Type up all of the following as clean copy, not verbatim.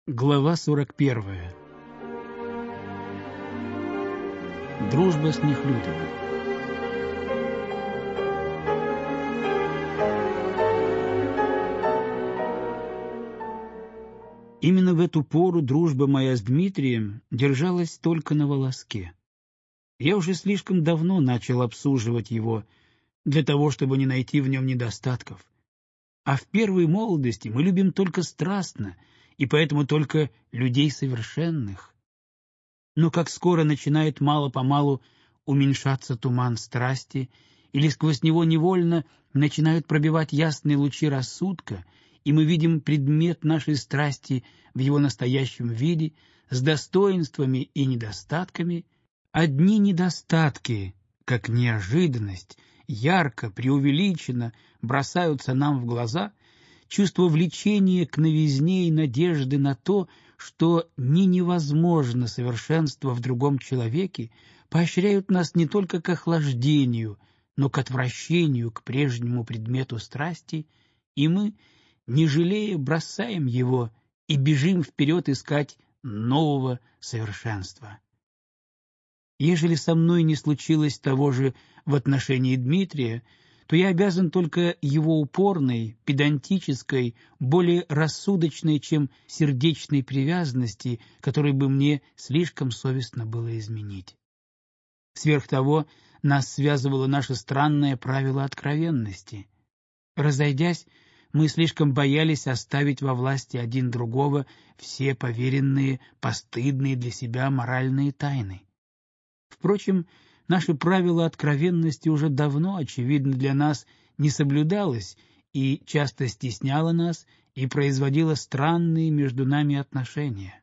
Глава 41. Дружба с Нехлюдовым. Именно в эту пору дружба моя с Дмитрием держалась только на волоске. Я уже слишком давно начал обсуживать его для того, чтобы не найти в нем недостатков. А в первой молодости мы любим только страстно, и поэтому только людей совершенных. Но как скоро начинает мало-помалу уменьшаться туман страсти, или сквозь него невольно начинают пробивать ясные лучи рассудка, и мы видим предмет нашей страсти в его настоящем виде, с достоинствами и недостатками, одни недостатки, как неожиданность, ярко, преувеличенно бросаются нам в глаза, чувство влечения к новизне и надежды на то, что невозможно совершенство в другом человеке, поощряют нас не только к охлаждению, но к отвращению к прежнему предмету страсти, и мы, не жалея, бросаем его и бежим вперед искать нового совершенства. Ежели со мной не случилось того же в отношении Дмитрия, то я обязан только его упорной, педантической, более рассудочной, чем сердечной привязанности, которой бы мне слишком совестно было изменить. Сверх того, нас связывало наше странное правило откровенности. Разойдясь, мы слишком боялись оставить во власти один другого все поверенные, постыдные для себя моральные тайны. Впрочем, наше правило откровенности уже давно, очевидно, для нас не соблюдалось и часто стесняло нас и производило странные между нами отношения.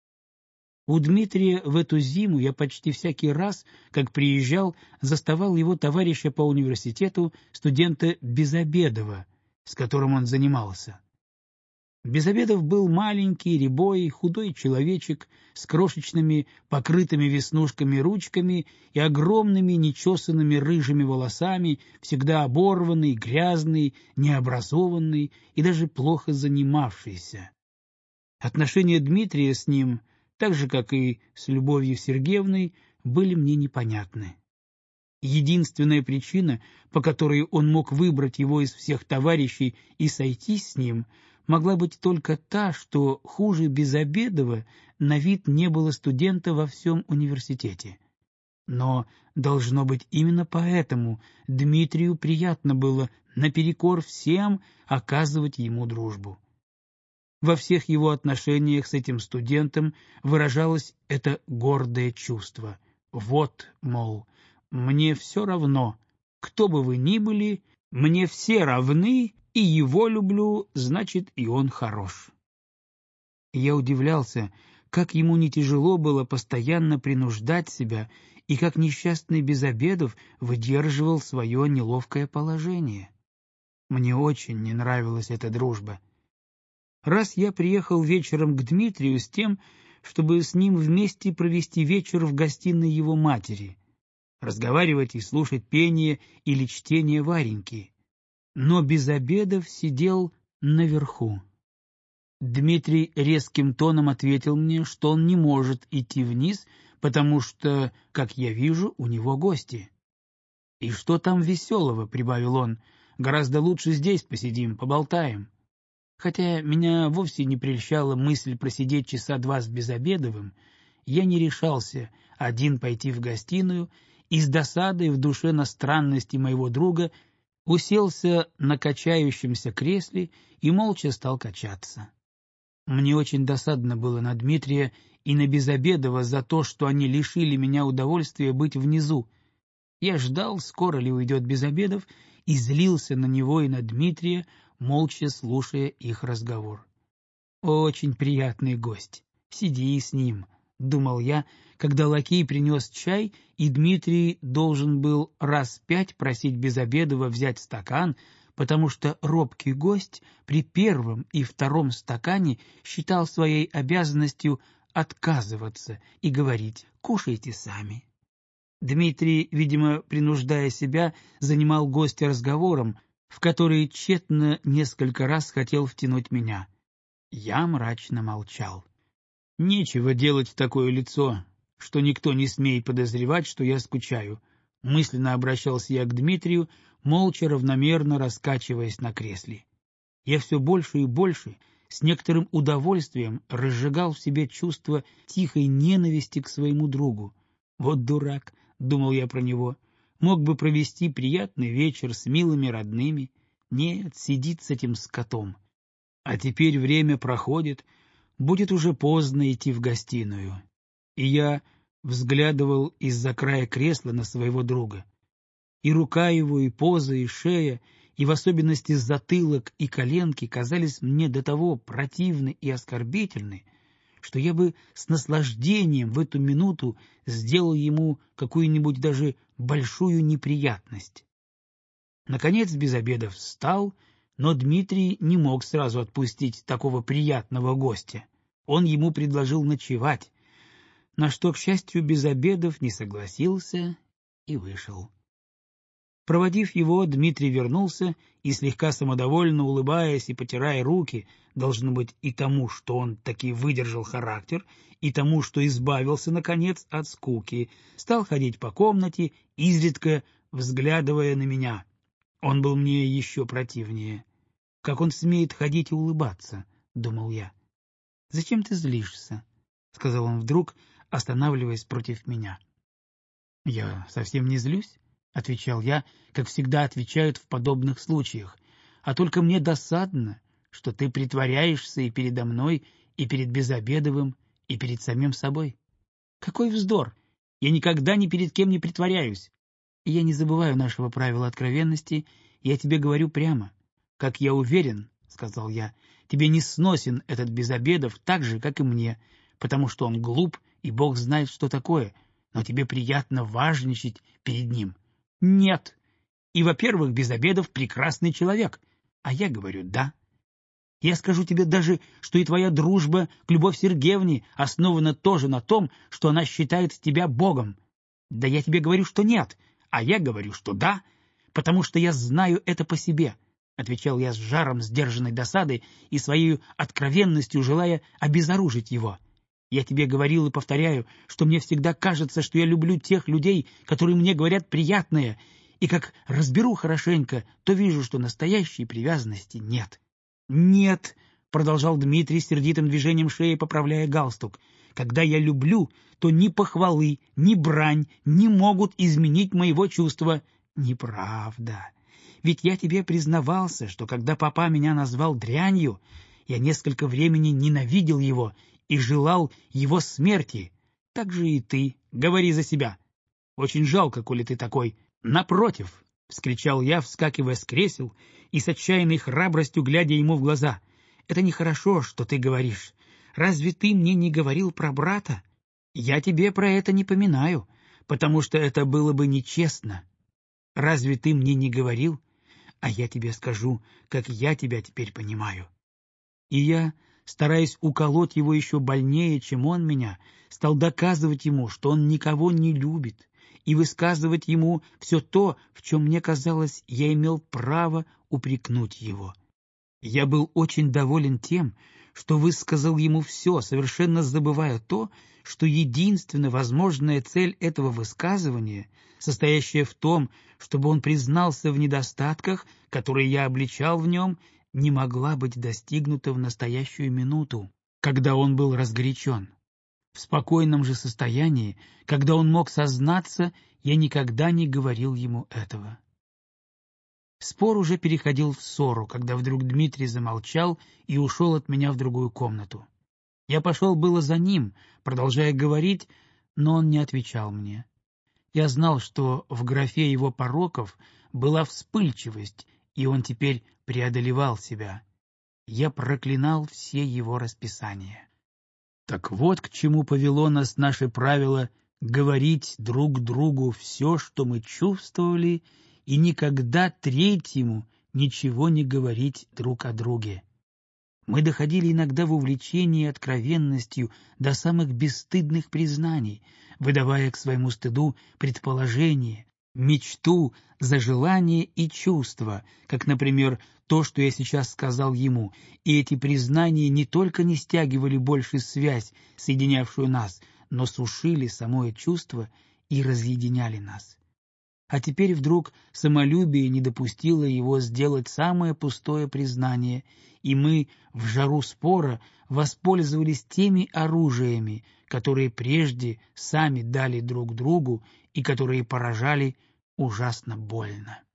У Дмитрия в эту зиму я почти всякий раз, как приезжал, заставал его товарища по университету, студента Безобедова, с которым он занимался. Безобедов был маленький, рябой, худой человечек с крошечными, покрытыми веснушками ручками и огромными нечесанными рыжими волосами, всегда оборванный, грязный, необразованный и даже плохо занимавшийся. Отношения Дмитрия с ним, так же, как и с Любовью Сергеевной, были мне непонятны. Единственная причина, по которой он мог выбрать его из всех товарищей и сойтись с ним, могла быть только та, что хуже Безобедова на вид не было студента во всем университете. Но, должно быть, именно поэтому Дмитрию приятно было наперекор всем оказывать ему дружбу. Во всех его отношениях с этим студентом выражалось это гордое чувство. Вот, мол, мне все равно, кто бы вы ни были, мне все равны, и его люблю, значит, и он хорош. Я удивлялся, как ему не тяжело было постоянно принуждать себя, и как несчастный Безобедов выдерживал свое неловкое положение. Мне очень не нравилась эта дружба. Раз я приехал вечером к Дмитрию с тем, чтобы с ним вместе провести вечер в гостиной его матери, разговаривать и слушать пение или чтение Вареньки. Но Безобедов сидел наверху. Дмитрий резким тоном ответил мне, что он не может идти вниз, потому что, как я вижу, у него гости. «И что там веселого?» — прибавил он. «Гораздо лучше здесь посидим, поболтаем». Хотя меня вовсе не прельщала мысль просидеть часа два с Безобедовым, я не решался один пойти в гостиную и с досадой в душе на странности моего друга уселся на качающемся кресле и молча стал качаться. Мне очень досадно было на Дмитрия и на Безобедова за то, что они лишили меня удовольствия быть внизу. Я ждал, скоро ли уйдет Безобедов, и злился на него и на Дмитрия, молча слушая их разговор. «Очень приятный гость. Сиди с ним», — думал я, когда лакей принес чай, и Дмитрий должен был раз 5 просить Безобедова взять стакан, потому что робкий гость при первом и втором стакане считал своей обязанностью отказываться и говорить «кушайте сами». Дмитрий, видимо, принуждая себя, занимал гостя разговором, в который тщетно несколько раз хотел втянуть меня. Я мрачно молчал. Нечего делать такое лицо, что никто не смеет подозревать, что я скучаю. Мысленно обращался я к Дмитрию, молча, равномерно раскачиваясь на кресле. Я все больше и больше, с некоторым удовольствием, разжигал в себе чувство тихой ненависти к своему другу. Вот дурак, — думал я про него, — мог бы провести приятный вечер с милыми родными. Нет, сидит с этим скотом. А теперь время проходит, будет уже поздно идти в гостиную. И я взглядывал из-за края кресла на своего друга. И рука его, и поза, и шея, и в особенности затылок и коленки казались мне до того противны и оскорбительны, что я бы с наслаждением в эту минуту сделал ему какую-нибудь даже большую неприятность. Наконец Безобедов встал, но Дмитрий не мог сразу отпустить такого приятного гостя. Он ему предложил ночевать, на что, к счастью, Безобедов не согласился и вышел. Проводив его, Дмитрий вернулся и, слегка самодовольно улыбаясь и потирая руки, должно быть и тому, что он таки выдержал характер, и тому, что избавился, наконец, от скуки, стал ходить по комнате, изредка взглядывая на меня. Он был мне еще противнее. «Как он смеет ходить и улыбаться?» — думал я. «Зачем ты злишься?» — сказал он вдруг, останавливаясь против меня. «Я совсем не злюсь», — отвечал я, как всегда отвечают в подобных случаях, «а только мне досадно, что ты притворяешься и передо мной, и перед Безобедовым, и перед самим собой. Какой вздор! Я никогда ни перед кем не притворяюсь. И я не забываю нашего правила откровенности, я тебе говорю прямо. Как я уверен, — сказал я, — тебе не сносен этот Безобедов так же, как и мне, потому что он глуп, и Бог знает, что такое, но тебе приятно важничать перед ним. Нет. И, во-первых, Безобедов прекрасный человек, а я говорю «да». Я скажу тебе даже, что и твоя дружба к Любовь Сергеевне основана тоже на том, что она считает тебя Богом. Да я тебе говорю, что нет, а я говорю, что да, потому что я знаю это по себе, — отвечал я с жаром сдержанной досады и своей откровенностью желая обезоружить его. Я тебе говорил и повторяю, что мне всегда кажется, что я люблю тех людей, которые мне говорят приятное, и как разберу хорошенько, то вижу, что настоящей привязанности нет. «Нет», — продолжал Дмитрий сердитым движением шеи, поправляя галстук, — «когда я люблю, то ни похвалы, ни брань не могут изменить моего чувства». «Неправда. Ведь я тебе признавался, что когда папа меня назвал дрянью, я несколько времени ненавидел его и желал его смерти. Так же и ты. Говори за себя. Очень жалко, коли ты такой. Напротив, — вскричал я, вскакивая с кресел и с отчаянной храбростью глядя ему в глаза, — это нехорошо, что ты говоришь. Разве ты мне не говорил про брата? Я тебе про это не поминаю, потому что это было бы нечестно. Разве ты мне не говорил? А я тебе скажу, как я тебя теперь понимаю. И я, стараясь уколоть его еще больнее, чем он меня, стал доказывать ему, что он никого не любит, и высказывать ему все то, в чем мне казалось, я имел право упрекнуть его. Я был очень доволен тем, что высказал ему все, совершенно забывая то, что единственная возможная цель этого высказывания, состоящая в том, чтобы он признался в недостатках, которые я обличал в нем, не могла быть достигнута в настоящую минуту, когда он был разгорячен. В спокойном же состоянии, когда он мог сознаться, я никогда не говорил ему этого. Спор уже переходил в ссору, когда вдруг Дмитрий замолчал и ушел от меня в другую комнату. Я пошел было за ним, продолжая говорить, но он не отвечал мне. Я знал, что в графе его пороков была вспыльчивость, и он теперь преодолевал себя. Я проклинал все его расписания. Так вот к чему повело нас наше правило говорить друг другу все, что мы чувствовали, и никогда третьему ничего не говорить друг о друге. Мы доходили иногда в увлечении откровенностью до самых бесстыдных признаний, выдавая к своему стыду предположения, мечту за желание и чувства, как, например, то, что я сейчас сказал ему, и эти признания не только не стягивали больше связь, соединявшую нас, но сушили самое чувство и разъединяли нас. А теперь вдруг самолюбие не допустило его сделать самое пустое признание, и мы в жару спора воспользовались теми оружиями, которые прежде сами дали друг другу и которые поражали ужасно больно.